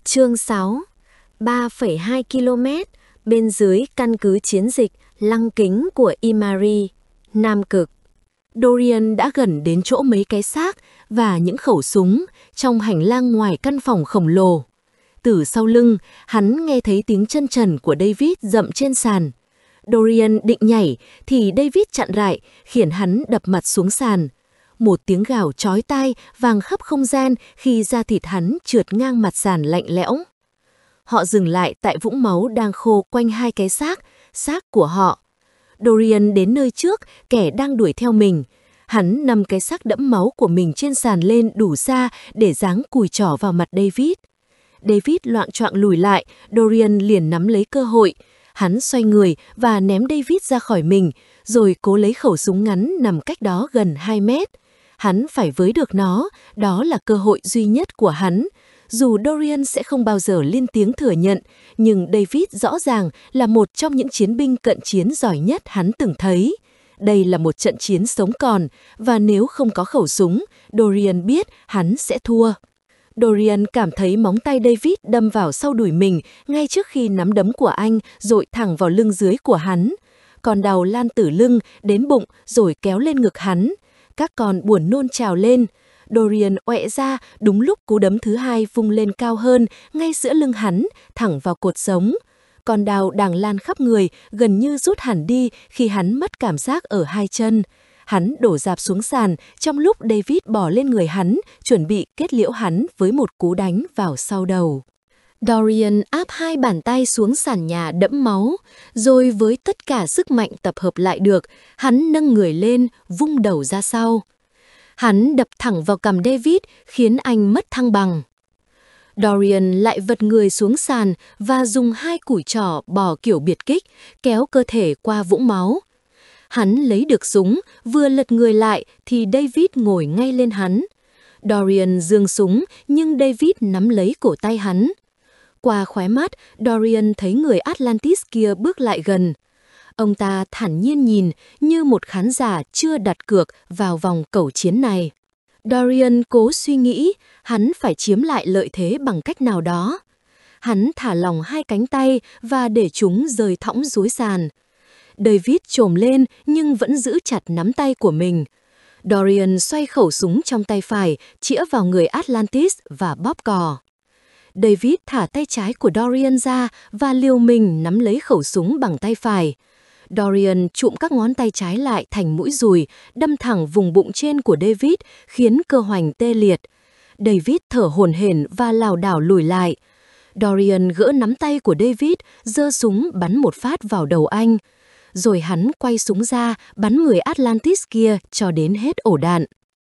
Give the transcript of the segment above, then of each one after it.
Chương 6. 3,2 km bên dưới căn cứ chiến dịch Lăng Kính của Imari, Nam Cực. Dorian đã gần đến chỗ mấy cái xác và những khẩu súng trong hành lang ngoài căn phòng khổng lồ. Từ sau lưng, hắn nghe thấy tiếng chân trần của David dậm trên sàn. Dorian định nhảy thì David chặn lại, khiến hắn đập mặt xuống sàn. Một tiếng gào chói tai vang khắp không gian khi da thịt hắn trượt ngang mặt sàn lạnh lẽo. Họ dừng lại tại vũng máu đang khô quanh hai cái xác của họ. Dorian đến nơi trước kẻ đang đuổi theo mình. Hắn nằm cái xác đẫm máu của mình trên sàn lên đủ xa để giáng cùi trỏ vào mặt David. David loạng choạng lùi lại, Dorian liền nắm lấy cơ hội. Hắn xoay người và ném David ra khỏi mình, rồi cố lấy khẩu súng ngắn nằm cách đó gần 2 mét. Hắn phải với được nó, đó là cơ hội duy nhất của hắn. Dù Dorian sẽ không bao giờ lên tiếng thừa nhận, nhưng David rõ ràng là một trong những chiến binh cận chiến giỏi nhất hắn từng thấy. Đây là một trận chiến sống còn, và nếu không có khẩu súng, Dorian biết hắn sẽ thua. Dorian cảm thấy móng tay David đâm vào sau đùi mình ngay trước khi nắm đấm của anh dội thẳng vào lưng dưới của hắn. Con đau lan từ lưng đến bụng rồi kéo lên ngực hắn. Các con buồn nôn trào lên. Dorian oẹ ra đúng lúc cú đấm thứ hai vung lên cao hơn ngay giữa lưng hắn, thẳng vào cột sống. Con đau đang lan khắp người, gần như rút hẳn đi khi hắn mất cảm giác ở hai chân. Hắn đổ rạp xuống sàn trong lúc David bò lên người hắn, chuẩn bị kết liễu hắn với một cú đánh vào sau đầu. Dorian áp hai bàn tay xuống sàn nhà đẫm máu, rồi với tất cả sức mạnh tập hợp lại được, hắn nâng người lên, vung đầu ra sau. Hắn đập thẳng vào cằm David, khiến anh mất thăng bằng. Dorian lại vật người xuống sàn và dùng hai cùi trỏ bò kiểu biệt kích, kéo cơ thể qua vũng máu. Hắn lấy được súng, vừa lật người lại thì David ngồi ngay lên hắn. Dorian giương súng nhưng David nắm lấy cổ tay hắn. Qua khóe mắt, Dorian thấy người Atlantis kia bước lại gần. Ông ta thản nhiên nhìn như một khán giả chưa đặt cược vào vòng cẩu chiến này. Dorian cố suy nghĩ hắn phải chiếm lại lợi thế bằng cách nào đó. Hắn thả lỏng hai cánh tay và để chúng rơi thõng dưới sàn. David chồm lên nhưng vẫn giữ chặt nắm tay của mình. Dorian xoay khẩu súng trong tay phải, chĩa vào người Atlantis và bóp cò. David thả tay trái của Dorian ra và liều mình nắm lấy khẩu súng bằng tay phải. Dorian trụm các ngón tay trái lại thành mũi dùi, đâm thẳng vùng bụng trên của David, khiến cơ hoành tê liệt. David thở hổn hển và lảo đảo lùi lại. Dorian gỡ nắm tay của David, giơ súng bắn một phát vào đầu anh. Rồi hắn quay súng ra, bắn người Atlantis kia cho đến hết ổ đạn.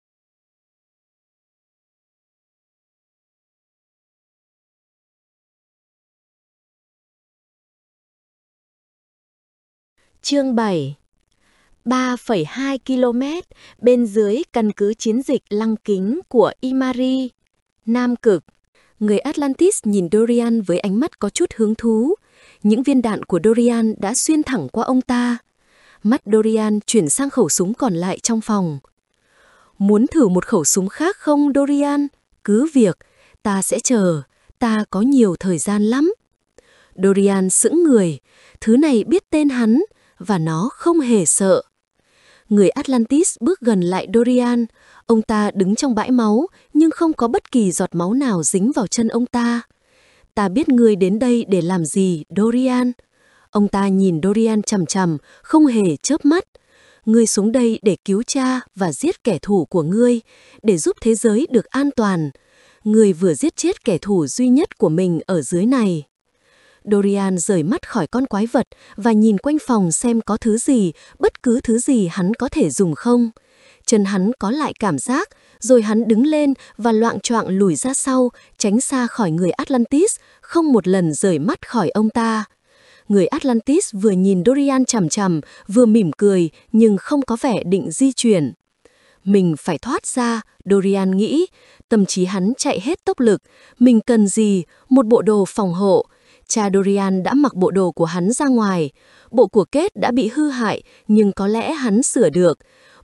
Chương 7. 3,2 km bên dưới căn cứ chiến dịch Lăng Kính của Imari, Nam Cực. Người Atlantis nhìn Dorian với ánh mắt có chút hứng thú. Những viên đạn của Dorian đã xuyên thẳng qua ông ta. Mắt Dorian chuyển sang khẩu súng còn lại trong phòng. Muốn thử một khẩu súng khác không Dorian? Cứ việc, ta sẽ chờ, ta có nhiều thời gian lắm. Dorian sững người, thứ này biết tên hắn và nó không hề sợ. Người Atlantis bước gần lại Dorian, ông ta đứng trong bãi máu nhưng không có bất kỳ giọt máu nào dính vào chân ông ta. Ta biết ngươi đến đây để làm gì, Dorian? Ông ta nhìn Dorian chằm chằm, không hề chớp mắt. Ngươi xuống đây để cứu cha và giết kẻ thù của ngươi, để giúp thế giới được an toàn. Ngươi vừa giết chết kẻ thù duy nhất của mình ở dưới này. Dorian rời mắt khỏi con quái vật và nhìn quanh phòng xem có thứ gì, bất cứ thứ gì hắn có thể dùng không. Chân hắn có lại cảm giác, rồi hắn đứng lên và loạng choạng lùi ra sau, tránh xa khỏi người Atlantis, không một lần rời mắt khỏi ông ta. Người Atlantis vừa nhìn Dorian chằm chằm, vừa mỉm cười nhưng không có vẻ định di chuyển. Mình phải thoát ra, Dorian nghĩ, tâm trí hắn chạy hết tốc lực. Mình cần gì? Một bộ đồ phòng hộ. Cha Dorian đã mặc bộ đồ của hắn ra ngoài. Bộ của Kate đã bị hư hại, nhưng có lẽ hắn sửa được.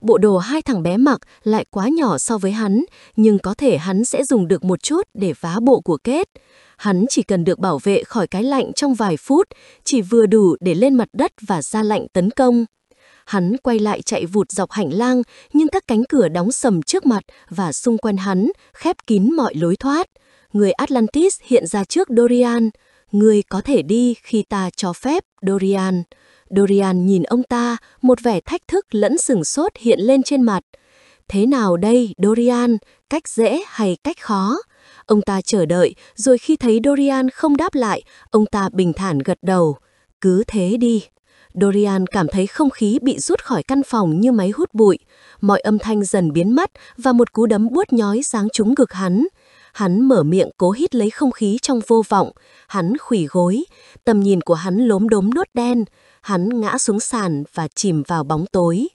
bộ đồ hai thằng bé mặc lại quá nhỏ so với hắn, nhưng có thể hắn sẽ dùng được một chút để vá bộ của Kate. Hắn chỉ cần được bảo vệ khỏi cái lạnh trong vài phút, chỉ vừa đủ để lên mặt đất và ra lệnh tấn công. Hắn quay lại chạy vụt dọc hành lang, nhưng các cánh cửa đóng sầm trước mặt và xung quanh hắn, khép kín mọi lối thoát. Người Atlantis hiện ra trước Dorian. Ngươi có thể đi khi ta cho phép, Dorian. Dorian nhìn ông ta, một vẻ thách thức lẫn sửng sốt hiện lên trên mặt. Thế nào đây, Dorian? Cách dễ hay cách khó? Ông ta chờ đợi, rồi khi thấy Dorian không đáp lại, ông ta bình thản gật đầu. Cứ thế đi. Dorian cảm thấy không khí bị rút khỏi căn phòng như máy hút bụi. Mọi âm thanh dần biến mất và một cú đấm buốt nhói giáng trúng ngực hắn. Hắn mở miệng cố hít lấy không khí trong vô vọng. Hắn khuỵu gối. Tầm nhìn của hắn lốm đốm nốt đen. Hắn ngã xuống sàn và chìm vào bóng tối.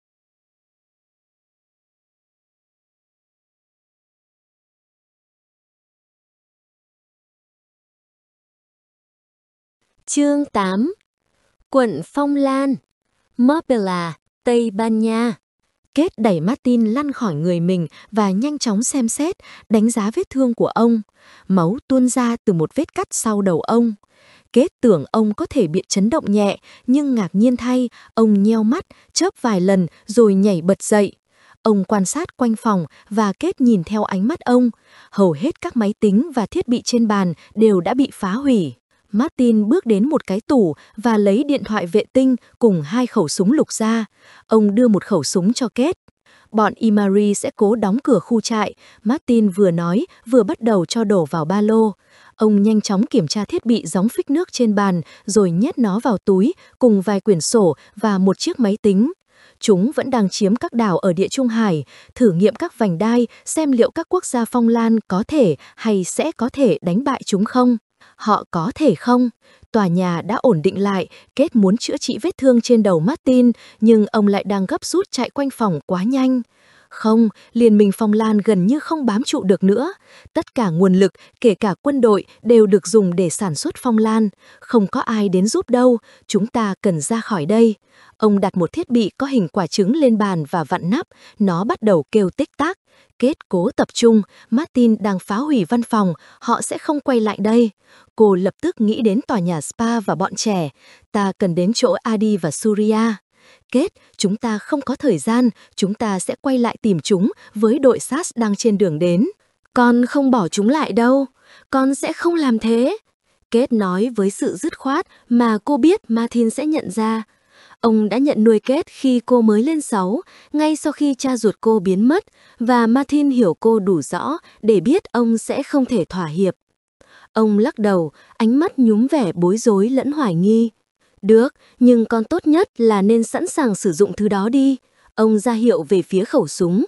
Chương 8. Quận Phong Lan, Marbella, Tây Ban Nha. Kate đẩy Martin lăn khỏi người mình và nhanh chóng xem xét, đánh giá vết thương của ông. Máu tuôn ra từ một vết cắt sau đầu ông. Kate tưởng ông có thể bị chấn động nhẹ, nhưng ngạc nhiên thay, ông nheo mắt, chớp vài lần rồi nhảy bật dậy. Ông quan sát quanh phòng và Kate nhìn theo ánh mắt ông. Hầu hết các máy tính và thiết bị trên bàn đều đã bị phá hủy. Martin bước đến một cái tủ và lấy điện thoại vệ tinh cùng 2 khẩu súng lục ra. Ông đưa một khẩu súng cho Kate. Bọn Imari sẽ cố đóng cửa khu trại, Martin vừa nói vừa bắt đầu cho đổ vào ba lô. Ông nhanh chóng kiểm tra thiết bị gióng phích nước trên bàn rồi nhét nó vào túi cùng vài quyển sổ và một chiếc máy tính. Chúng vẫn đang chiếm các đảo ở Địa Trung Hải, thử nghiệm các vành đai xem liệu các quốc gia Phong Lan có thể hay sẽ có thể đánh bại chúng không. Họ có thể không? Tòa nhà đã ổn định lại, Kate muốn chữa trị vết thương trên đầu Martin, nhưng ông lại đang gấp rút chạy quanh phòng quá nhanh. Không, Liên minh Phong Lan gần như không bám trụ được nữa. Tất cả nguồn lực, kể cả quân đội, đều được dùng để sản xuất Phong Lan. Không có ai đến giúp đâu, chúng ta cần ra khỏi đây. Ông đặt một thiết bị có hình quả trứng lên bàn và vặn nắp, nó bắt đầu kêu tích tắc. Kate cố tập trung, Martin đang phá hủy văn phòng, họ sẽ không quay lại đây. Cô lập tức nghĩ đến tòa nhà spa và bọn trẻ. Ta cần đến chỗ Adi và Surya. Kate, chúng ta không có thời gian, chúng ta sẽ quay lại tìm chúng với đội SAS đang trên đường đến. Con không bỏ chúng lại đâu, con sẽ không làm thế. Kate nói với sự dứt khoát mà cô biết Martin sẽ nhận ra. Ông đã nhận nuôi Kate khi cô mới lên 6, ngay sau khi cha ruột cô biến mất, và Martin hiểu cô đủ rõ để biết ông sẽ không thể thỏa hiệp. Ông lắc đầu, ánh mắt nhúm vẻ bối rối lẫn hoài nghi. Được, nhưng con tốt nhất là nên sẵn sàng sử dụng thứ đó đi. Ông ra hiệu về phía khẩu súng.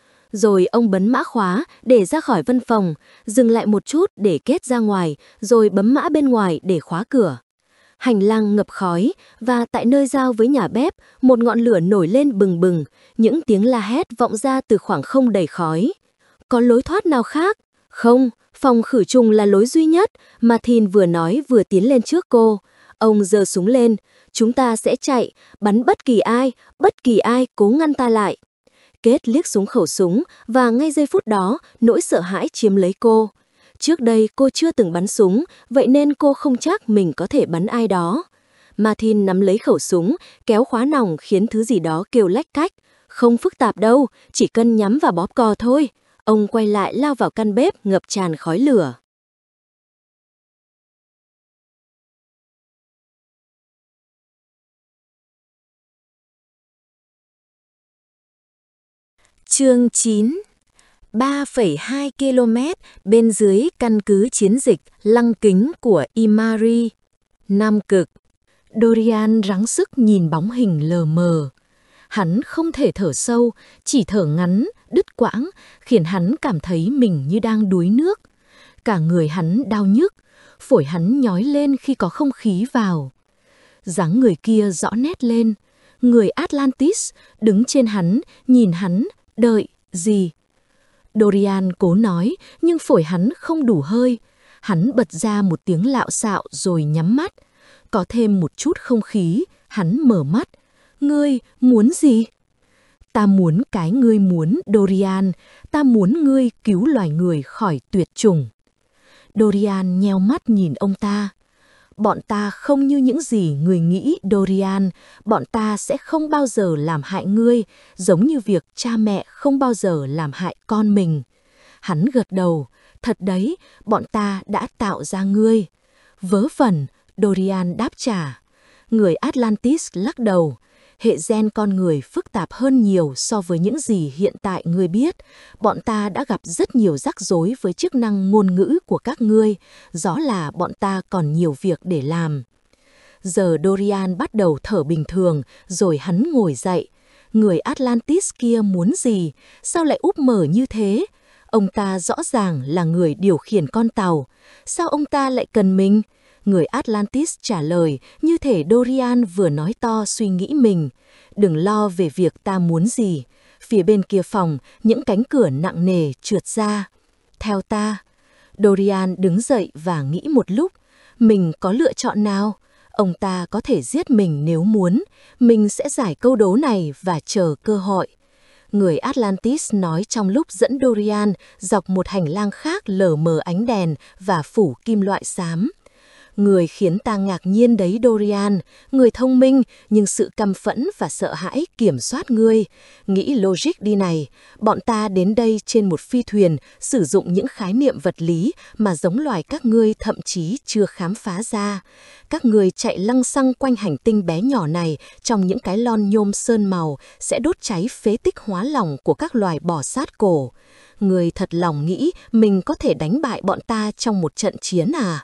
Rồi ông bấm mã khóa để ra khỏi văn phòng, dừng lại một chút để Kate ra ngoài, rồi bấm mã bên ngoài để khóa cửa. Hành lang ngập khói, và tại nơi giao với nhà bếp, một ngọn lửa nổi lên bừng bừng, những tiếng la hét vọng ra từ khoảng không đầy khói. Có lối thoát nào khác? Không, phòng khử trùng là lối duy nhất, Martin vừa nói vừa tiến lên trước cô. Ông giơ súng lên, chúng ta sẽ chạy, bắn bất kỳ ai cố ngăn ta lại. Kate liếc xuống khẩu súng và ngay giây phút đó, nỗi sợ hãi chiếm lấy cô. Trước đây cô chưa từng bắn súng, vậy nên cô không chắc mình có thể bắn ai đó. Martin nắm lấy khẩu súng, kéo khóa nòng khiến thứ gì đó kêu lách cách. Không phức tạp đâu, chỉ cần nhắm vào bóp cò thôi. Ông quay lại lao vào căn bếp ngập tràn khói lửa. Chương 9. 3,2 km bên dưới căn cứ chiến dịch Lăng Kính của Imari, Nam Cực. Dorian ráng sức nhìn bóng hình lờ mờ. Hắn không thể thở sâu, chỉ thở ngắn, đứt quãng, khiến hắn cảm thấy mình như đang đuối nước. Cả người hắn đau nhức, phổi hắn nhói lên khi có không khí vào. Dáng người kia rõ nét lên, người Atlantis đứng trên hắn, nhìn hắn, đợi gì? Dorian cố nói, nhưng phổi hắn không đủ hơi. Hắn bật ra một tiếng lạo xạo rồi nhắm mắt. Có thêm một chút không khí, hắn mở mắt. Ngươi muốn gì? Ta muốn cái ngươi muốn, Dorian, ta muốn ngươi cứu loài người khỏi tuyệt chủng. Dorian nheo mắt nhìn ông ta. Bọn ta không như những gì người nghĩ, Dorian. Bọn ta sẽ không bao giờ làm hại ngươi, giống như việc cha mẹ không bao giờ làm hại con mình. Hắn gật đầu. Thật đấy, bọn ta đã tạo ra ngươi. Vớ vẩn, Dorian đáp trả. Người Atlantis lắc đầu. Hệ gen con người phức tạp hơn nhiều so với những gì hiện tại ngươi biết. Bọn ta đã gặp rất nhiều rắc rối với chức năng ngôn ngữ của các ngươi, rõ là bọn ta còn nhiều việc để làm. Giờ Dorian bắt đầu thở bình thường, rồi hắn ngồi dậy. Người Atlantis kia muốn gì? Sao lại úp mở như thế? Ông ta rõ ràng là người điều khiển con tàu. Sao ông ta lại cần mình? Người Atlantis trả lời như thể Dorian vừa nói to suy nghĩ mình. Đừng lo về việc ta muốn gì. Phía bên kia phòng, những cánh cửa nặng nề trượt ra. Theo ta. Dorian đứng dậy và nghĩ một lúc. Mình có lựa chọn nào? Ông ta có thể giết mình nếu muốn. Mình sẽ giải câu đố này và chờ cơ hội. Người Atlantis nói trong lúc dẫn Dorian dọc một hành lang khác lờ mờ ánh đèn và phủ kim loại xám. Người khiến ta ngạc nhiên đấy Dorian, người thông minh nhưng sự căm phẫn và sợ hãi kiểm soát ngươi. Nghĩ logic đi này, bọn ta đến đây trên một phi thuyền sử dụng những khái niệm vật lý mà giống loài các ngươi thậm chí chưa khám phá ra. Các ngươi chạy lăng xăng quanh hành tinh bé nhỏ này trong những cái lon nhôm sơn màu sẽ đốt cháy phế tích hóa lỏng của các loài bò sát cổ. Ngươi thật lòng nghĩ mình có thể đánh bại bọn ta trong một trận chiến à?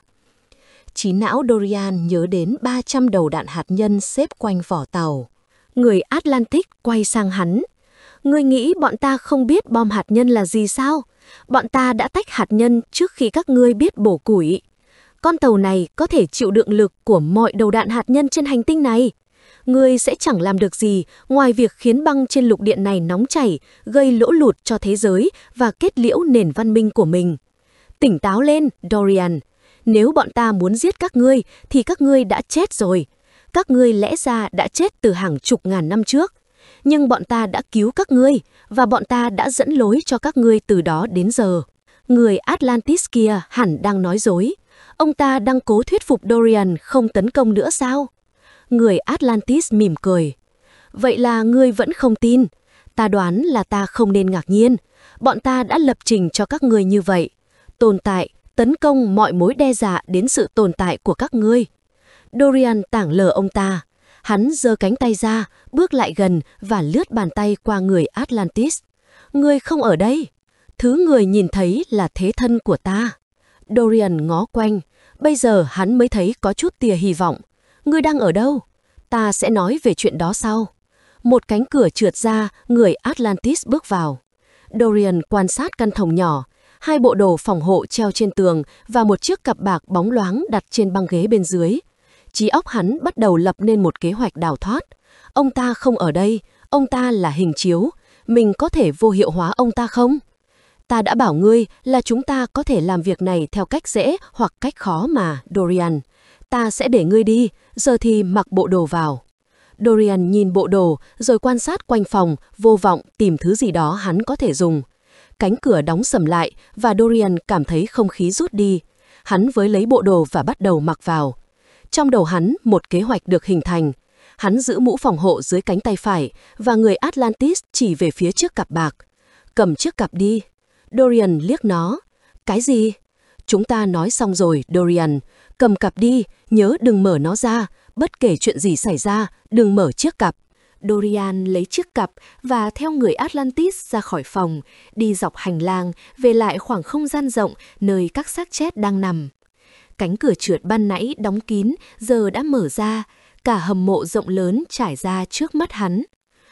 Trí não Dorian nhớ đến 300 đầu đạn hạt nhân xếp quanh vỏ tàu. Người Atlantic quay sang hắn. Ngươi nghĩ bọn ta không biết bom hạt nhân là gì sao? Bọn ta đã tách hạt nhân trước khi các ngươi biết bổ củi. Con tàu này có thể chịu đựng lực của mọi đầu đạn hạt nhân trên hành tinh này. Ngươi sẽ chẳng làm được gì ngoài việc khiến băng trên lục địa này nóng chảy, gây lỗ lụt cho thế giới và kết liễu nền văn minh của mình. Tỉnh táo lên, Dorian. Nếu bọn ta muốn giết các ngươi thì các ngươi đã chết rồi. Các ngươi lẽ ra đã chết từ hàng chục ngàn năm trước. Nhưng bọn ta đã cứu các ngươi và bọn ta đã dẫn lối cho các ngươi từ đó đến giờ. Người Atlantis kia hẳn đang nói dối. Ông ta đang cố thuyết phục Dorian không tấn công nữa sao? Người Atlantis mỉm cười. Vậy là ngươi vẫn không tin. Ta đoán là ta không nên ngạc nhiên. Bọn ta đã lập trình cho các ngươi như vậy. Tồn tại, tấn công mọi mối đe dọa đến sự tồn tại của các ngươi. Dorian tảng lờ ông ta. Hắn giơ cánh tay ra, bước lại gần và lướt bàn tay qua người Atlantis. Ngươi không ở đây. Thứ người nhìn thấy là thế thân của ta. Dorian ngó quanh. Bây giờ hắn mới thấy có chút tia hy vọng. Ngươi đang ở đâu? Ta sẽ nói về chuyện đó sau. Một cánh cửa trượt ra, người Atlantis bước vào. Dorian quan sát căn phòng nhỏ. 2 bộ đồ phòng hộ treo trên tường và một chiếc cặp bạc bóng loáng đặt trên băng ghế bên dưới. Trí óc hắn bắt đầu lập nên một kế hoạch đào thoát. Ông ta không ở đây, ông ta là hình chiếu. Mình có thể vô hiệu hóa ông ta không? Ta đã bảo ngươi là chúng ta có thể làm việc này theo cách dễ hoặc cách khó mà, Dorian. Ta sẽ để ngươi đi, giờ thì mặc bộ đồ vào. Dorian nhìn bộ đồ rồi quan sát quanh phòng, vô vọng tìm thứ gì đó hắn có thể dùng. Cánh cửa đóng sầm lại và Dorian cảm thấy không khí rút đi. Hắn với lấy bộ đồ và bắt đầu mặc vào. Trong đầu hắn, một kế hoạch được hình thành. Hắn giữ mũ phòng hộ dưới cánh tay phải và người Atlantis chỉ về phía chiếc cặp bạc. Cầm chiếc cặp đi. Dorian liếc nó. Cái gì? Chúng ta nói xong rồi, Dorian. Cầm cặp đi, nhớ đừng mở nó ra. Bất kể chuyện gì xảy ra, đừng mở chiếc cặp. Dorian lấy chiếc cặp và theo người Atlantis ra khỏi phòng, đi dọc hành lang, về lại khoảng không gian rộng nơi các xác chết đang nằm. Cánh cửa trượt ban nãy đóng kín, giờ đã mở ra, cả hầm mộ rộng lớn trải ra trước mắt hắn.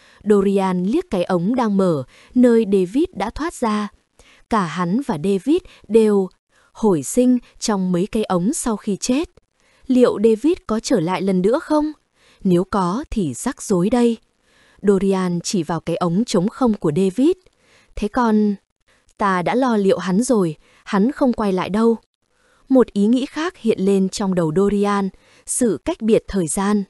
Dorian liếc cái ống đang mở, nơi David đã thoát ra. Cả hắn và David đều hồi sinh trong mấy cái ống sau khi chết. Liệu David có trở lại lần nữa không? Nếu có thì rắc rối đây. Dorian chỉ vào cái ống trống không của David. Thế còn... Ta đã lo liệu hắn rồi, hắn không quay lại đâu. Một ý nghĩ khác hiện lên trong đầu Dorian, sự cách biệt thời gian.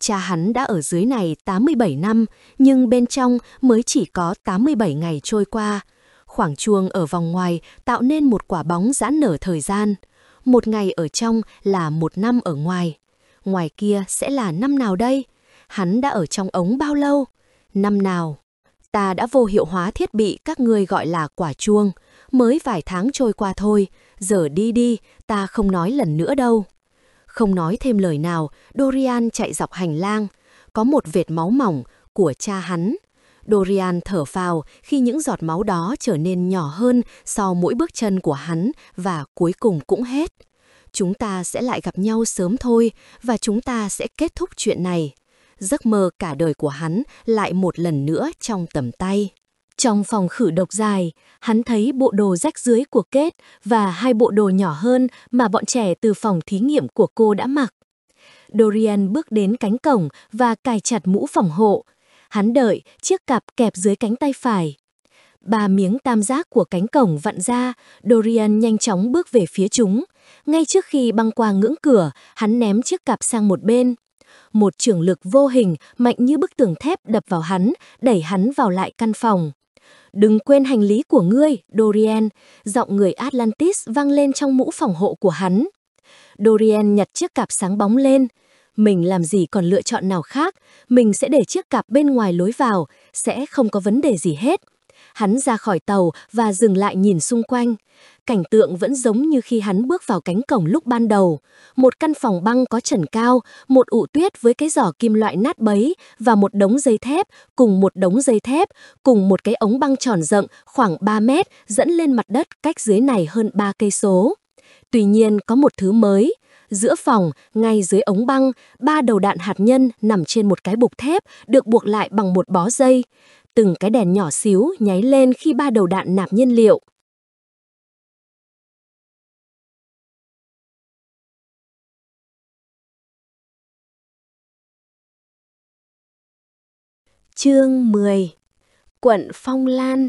Cha hắn đã ở dưới này 87 năm, nhưng bên trong mới chỉ có 87 ngày trôi qua. Khoảng chuông ở vòng ngoài tạo nên một quả bóng giãn nở thời gian. Một ngày ở trong là một năm ở ngoài. Ngoài kia sẽ là năm nào đây? Hắn đã ở trong ống bao lâu? Năm nào? Ta đã vô hiệu hóa thiết bị các ngươi gọi là quả chuông. Mới vài tháng trôi qua thôi. Giờ đi đi, ta không nói lần nữa đâu. Không nói thêm lời nào, Dorian chạy dọc hành lang. Có một vệt máu mỏng của cha hắn. Dorian thở phào khi những giọt máu đó trở nên nhỏ hơn sau mỗi bước chân của hắn và cuối cùng cũng hết. Chúng ta sẽ lại gặp nhau sớm thôi và chúng ta sẽ kết thúc chuyện này. Giấc mơ cả đời của hắn lại một lần nữa trong tầm tay. Trong phòng khử độc dài, hắn thấy bộ đồ rách rưới của Kate và hai bộ đồ nhỏ hơn mà bọn trẻ từ phòng thí nghiệm của cô đã mặc. Dorian bước đến cánh cổng và cài chặt mũ phòng hộ. Hắn đợi chiếc cặp kẹp dưới cánh tay phải. 3 miếng tam giác của cánh cổng vặn ra, Dorian nhanh chóng bước về phía chúng. Ngay trước khi băng qua ngưỡng cửa, hắn ném chiếc cặp sang một bên. Một chưởng lực vô hình mạnh như bức tường thép đập vào hắn, đẩy hắn vào lại căn phòng. Đừng quên hành lý của ngươi, Dorian, giọng người Atlantis vang lên trong mũ phòng hộ của hắn. Dorian nhặt chiếc cặp sáng bóng lên. Mình làm gì còn lựa chọn nào khác, mình sẽ để chiếc cặp bên ngoài lối vào, sẽ không có vấn đề gì hết. Hắn ra khỏi tàu và dừng lại nhìn xung quanh. Cảnh tượng vẫn giống như khi hắn bước vào cánh cổng lúc ban đầu. Một căn phòng băng có trần cao, một ụ tuyết với cái giỏ kim loại nát bấy và một đống dây thép, cùng một cái ống băng tròn rộng khoảng 3 mét dẫn lên mặt đất cách dưới này hơn 3 cây số. Tuy nhiên có một thứ mới. Giữa phòng, ngay dưới ống băng, 3 đầu đạn hạt nhân nằm trên một cái bục thép được buộc lại bằng một bó dây. Từng cái đèn nhỏ xíu nháy lên khi 3 đầu đạn nạp nhiên liệu. Chương 10. Quận Phong Lan,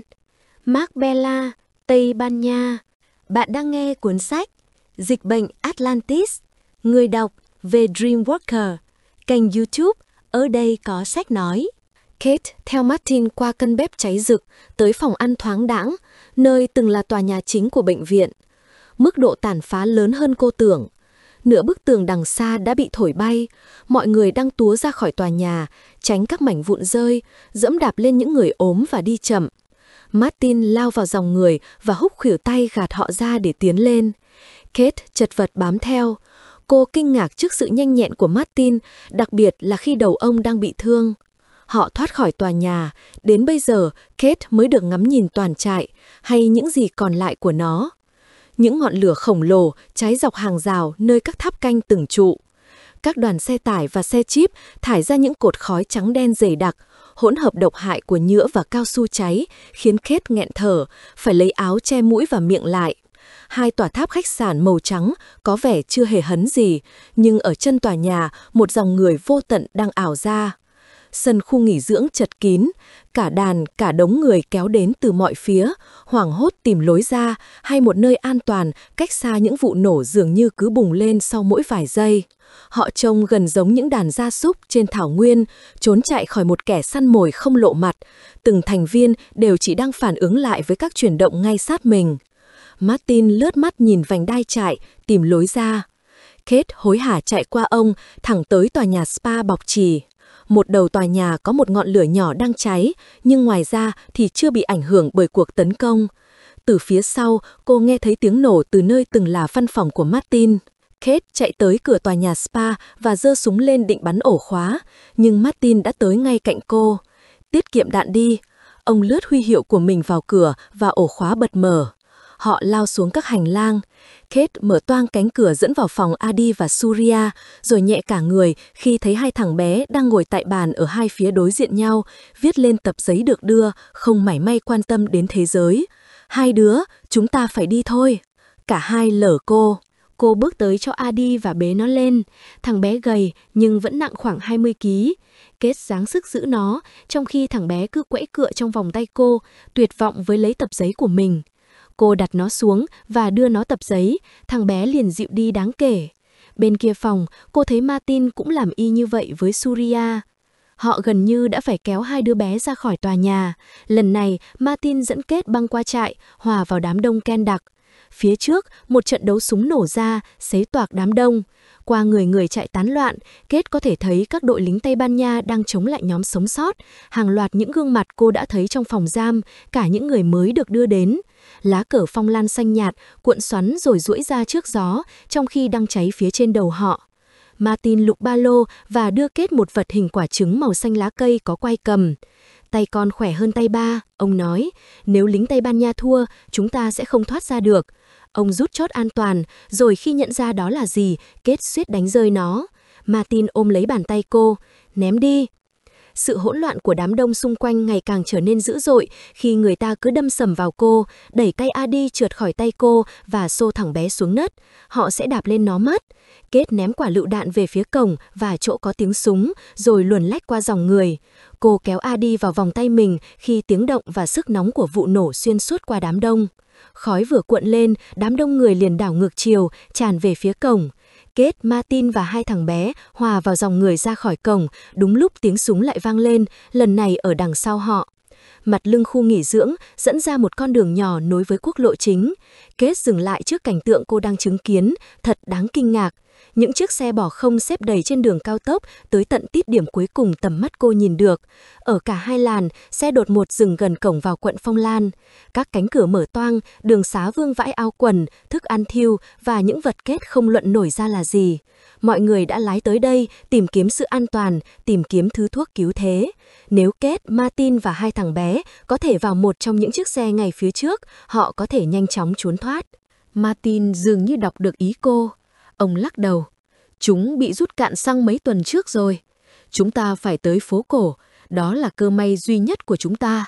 Marbella, Tây Ban Nha. Bạn đang nghe cuốn sách Dịch bệnh Atlantis, người đọc về Dreamwalker, kênh YouTube Ở đây có sách nói. Kate theo Martin qua căn bếp cháy rực tới phòng ăn thoáng đãng, nơi từng là tòa nhà chính của bệnh viện. Mức độ tàn phá lớn hơn cô tưởng. Nửa bức tường đằng xa đã bị thổi bay, mọi người đang túa ra khỏi tòa nhà, tránh các mảnh vụn rơi, dẫm đạp lên những người ốm và đi chậm. Martin lao vào dòng người và húc khuỷu tay gạt họ ra để tiến lên. Kate chật vật bám theo. Cô kinh ngạc trước sự nhanh nhẹn của Martin, đặc biệt là khi đầu ông đang bị thương. Họ thoát khỏi tòa nhà, đến bây giờ Kate mới được ngắm nhìn toàn trại, hay những gì còn lại của nó. Những ngọn lửa khổng lồ cháy dọc hàng rào nơi các tháp canh từng trụ. Các đoàn xe tải và xe jeep thải ra những cột khói trắng đen dày đặc, hỗn hợp độc hại của nhựa và cao su cháy, khiến Kate nghẹn thở, phải lấy áo che mũi và miệng lại. 2 tòa tháp khách sạn màu trắng có vẻ chưa hề hấn gì, nhưng ở chân tòa nhà một dòng người vô tận đang ảo ra. Sân khu nghỉ dưỡng chật kín, cả đàn, cả đống người kéo đến từ mọi phía, hoảng hốt tìm lối ra hay một nơi an toàn cách xa những vụ nổ dường như cứ bùng lên sau mỗi vài giây. Họ trông gần giống những đàn gia súc trên thảo nguyên, trốn chạy khỏi một kẻ săn mồi không lộ mặt. Từng thành viên đều chỉ đang phản ứng lại với các chuyển động ngay sát mình. Martin lướt mắt nhìn vành đai trại, tìm lối ra. Kate hối hả chạy qua ông, thẳng tới tòa nhà spa bọc chì. Một đầu tòa nhà có một ngọn lửa nhỏ đang cháy, nhưng ngoài ra thì chưa bị ảnh hưởng bởi cuộc tấn công. Từ phía sau, cô nghe thấy tiếng nổ từ nơi từng là văn phòng của Martin. Kate chạy tới cửa tòa nhà spa và giơ súng lên định bắn ổ khóa, nhưng Martin đã tới ngay cạnh cô. Tiết kiệm đạn đi. Ông lướt huy hiệu của mình vào cửa và ổ khóa bật mở. Họ lao xuống các hành lang. Kate mở toang cánh cửa dẫn vào phòng Adi và Surya, rồi nhẹ cả người khi thấy 2 thằng bé đang ngồi tại bàn ở 2 phía đối diện nhau, viết lên tập giấy được đưa, không mảy may quan tâm đến thế giới. 2 đứa, chúng ta phải đi thôi. Cả hai lở cô. Cô bước tới cho Adi và bế nó lên. Thằng bé gầy nhưng vẫn nặng khoảng 20 kg. Kate giáng sức giữ nó, trong khi thằng bé cứ quẫy cựa trong vòng tay cô, tuyệt vọng với lấy tập giấy của mình. Cô đặt nó xuống và đưa nó tập giấy, thằng bé liền dịu đi đáng kể. Bên kia phòng, cô thấy Martin cũng làm y như vậy với Surya. Họ gần như đã phải kéo hai đứa bé ra khỏi tòa nhà. Lần này, Martin dẫn Kate băng qua trại, hòa vào đám đông Ken đặc. Phía trước, một trận đấu súng nổ ra, xé toạc đám đông. Qua người chạy tán loạn, Kate có thể thấy các đội lính Tây Ban Nha đang chống lại nhóm sống sót. Hàng loạt những gương mặt cô đã thấy trong phòng giam, cả những người mới được đưa đến. Lá cờ phong lan xanh nhạt, cuộn xoắn rồi duỗi ra trước gió, trong khi đang cháy phía trên đầu họ. Martin lục ba lô và đưa Kate một vật hình quả trứng màu xanh lá cây có quai cầm. Tay con khỏe hơn tay ba, ông nói. Nếu lính Tây Ban Nha thua, chúng ta sẽ không thoát ra được. Ông rút chốt an toàn, rồi khi nhận ra đó là gì, Kate suýt đánh rơi nó. Martin ôm lấy bàn tay cô. Ném đi. Sự hỗn loạn của đám đông xung quanh ngày càng trở nên dữ dội khi người ta cứ đâm sầm vào cô, đẩy cây Adi trượt khỏi tay cô và xô thằng bé xuống đất. Họ sẽ đạp lên nó mất. Kate ném quả lựu đạn về phía cổng và chỗ có tiếng súng, rồi luồn lách qua dòng người. Cô kéo Adi vào vòng tay mình khi tiếng động và sức nóng của vụ nổ xuyên suốt qua đám đông. Khói vừa cuộn lên, đám đông người liền đảo ngược chiều, tràn về phía cổng. Kate, Martin và hai thằng bé hòa vào dòng người ra khỏi cổng, đúng lúc tiếng súng lại vang lên, lần này ở đằng sau họ. Mặt lưng khu nghỉ dưỡng dẫn ra một con đường nhỏ nối với quốc lộ chính. Kate dừng lại trước cảnh tượng cô đang chứng kiến, thật đáng kinh ngạc. Những chiếc xe bỏ không xếp đầy trên đường cao tốc tới tận tít điểm cuối cùng tầm mắt cô nhìn được. Ở cả hai làn, xe đột ngột dừng gần cổng vào quận Phong Lan. Các cánh cửa mở toang, đường xá vương vãi áo quần, thức ăn thiêu và những vật kết không luận nổi ra là gì. Mọi người đã lái tới đây tìm kiếm sự an toàn, tìm kiếm thứ thuốc cứu thế. Nếu Kate, Martin và hai thằng bé có thể vào một trong những chiếc xe ngay phía trước, họ có thể nhanh chóng trốn thoát. Martin dường như đọc được ý cô. Ông lắc đầu. Chúng bị rút cạn xăng mấy tuần trước rồi. Chúng ta phải tới phố cổ, đó là cơ may duy nhất của chúng ta.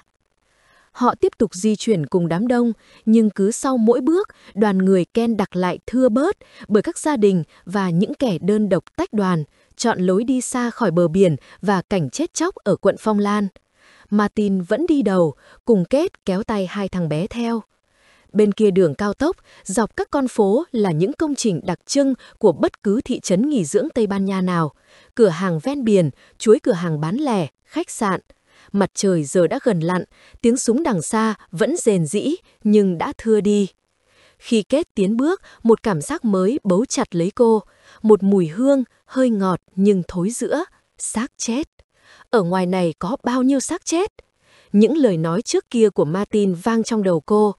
Họ tiếp tục di chuyển cùng đám đông, nhưng cứ sau mỗi bước, đoàn người Ken đặc lại thưa bớt bởi các gia đình và những kẻ đơn độc tách đoàn, chọn lối đi xa khỏi bờ biển và cảnh chết chóc ở quận Phong Lan. Martin vẫn đi đầu, cùng Kate kéo tay hai thằng bé theo. Bên kia đường cao tốc, dọc các con phố là những công trình đặc trưng của bất cứ thị trấn nghỉ dưỡng Tây Ban Nha nào. Cửa hàng ven biển, chuỗi cửa hàng bán lẻ, khách sạn. Mặt trời giờ đã gần lặn, tiếng súng đằng xa vẫn rền rĩ nhưng đã thưa đi. Khi Kate tiến bước, một cảm giác mới bấu chặt lấy cô. Một mùi hương, hơi ngọt nhưng thối rữa, xác chết. Ở ngoài này có bao nhiêu xác chết? Những lời nói trước kia của Martin vang trong đầu cô.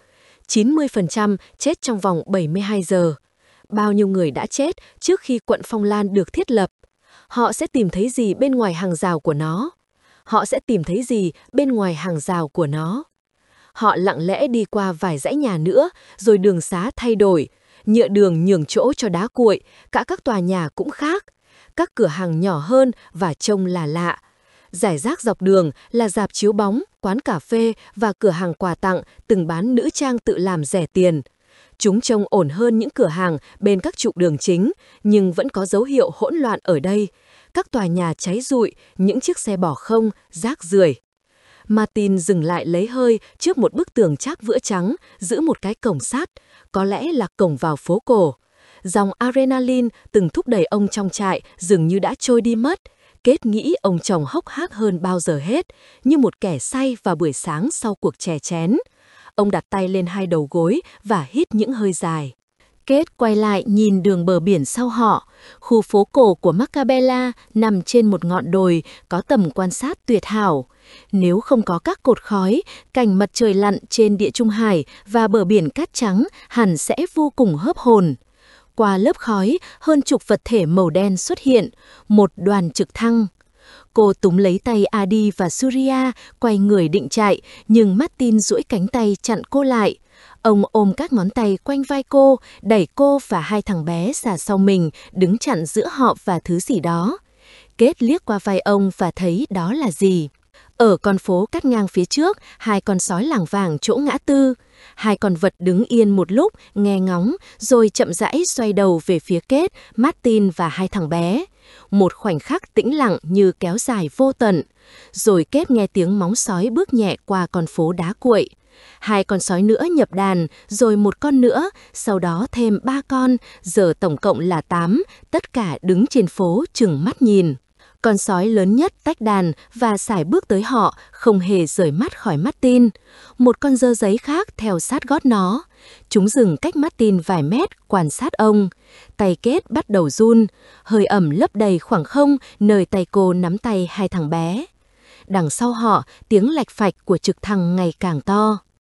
90% chết trong vòng 72 giờ. Bao nhiêu người đã chết trước khi quận Phong Lan được thiết lập? Họ sẽ tìm thấy gì bên ngoài hàng rào của nó? Họ sẽ tìm thấy gì bên ngoài hàng rào của nó? Họ lặng lẽ đi qua vài dãy nhà nữa, rồi đường xá thay đổi. Nhựa đường nhường chỗ cho đá cuội, cả các tòa nhà cũng khác. Các cửa hàng nhỏ hơn và trông là lạ. Rải rác dọc đường là rạp chiếu bóng, quán cà phê và cửa hàng quà tặng từng bán nữ trang tự làm rẻ tiền. Chúng trông ổn hơn những cửa hàng bên các trục đường chính, nhưng vẫn có dấu hiệu hỗn loạn ở đây. Các tòa nhà cháy rụi, những chiếc xe bỏ không, rác rưởi. Martin dừng lại lấy hơi trước một bức tường trác vữa trắng, giữ một cái cổng sắt, có lẽ là cổng vào phố cổ. Dòng adrenaline từng thúc đẩy ông trong trại dường như đã trôi đi mất. Kate nghĩ ông chồng hốc hác hơn bao giờ hết, như một kẻ say vào buổi sáng sau cuộc chè chén. Ông đặt tay lên hai đầu gối và hít những hơi dài. Kate quay lại nhìn đường bờ biển sau họ. Khu phố cổ của Macabella nằm trên một ngọn đồi có tầm quan sát tuyệt hảo. Nếu không có các cột khói, cảnh mặt trời lặn trên Địa Trung Hải và bờ biển cát trắng hẳn sẽ vô cùng hớp hồn. Qua lớp khói, hơn chục vật thể màu đen xuất hiện, một đoàn trực thăng. Cô túm lấy tay Adi và Surya, quay người định chạy, nhưng Martin duỗi cánh tay chặn cô lại. Ông ôm các ngón tay quanh vai cô, đẩy cô và hai thằng bé xả sau mình, đứng chặn giữa họ và thứ gì đó. Kate liếc qua vai ông và thấy đó là gì. Ở con phố cắt ngang phía trước, hai con sói lảng vảng chỗ ngã tư. Hai con vật đứng yên một lúc, nghe ngóng, rồi chậm rãi xoay đầu về phía Kate, Martin và hai thằng bé. Một khoảnh khắc tĩnh lặng như kéo dài vô tận. Rồi Kate nghe tiếng móng sói bước nhẹ qua con phố đá cuội. 2 con sói nữa nhập đàn, rồi 1 con nữa, sau đó thêm 3 con, giờ tổng cộng là 8, tất cả đứng trên phố trừng mắt nhìn. Con sói lớn nhất tách đàn và sải bước tới họ, không hề rời mắt khỏi Martin. Một con dơ giấy khác theo sát gót nó. Chúng dừng cách Martin vài mét, quan sát ông. Tay kết bắt đầu run, hơi ẩm lấp đầy khoảng không nơi tay cô nắm tay hai thằng bé. Đằng sau họ, tiếng lạch phạch của trực thăng ngày càng to.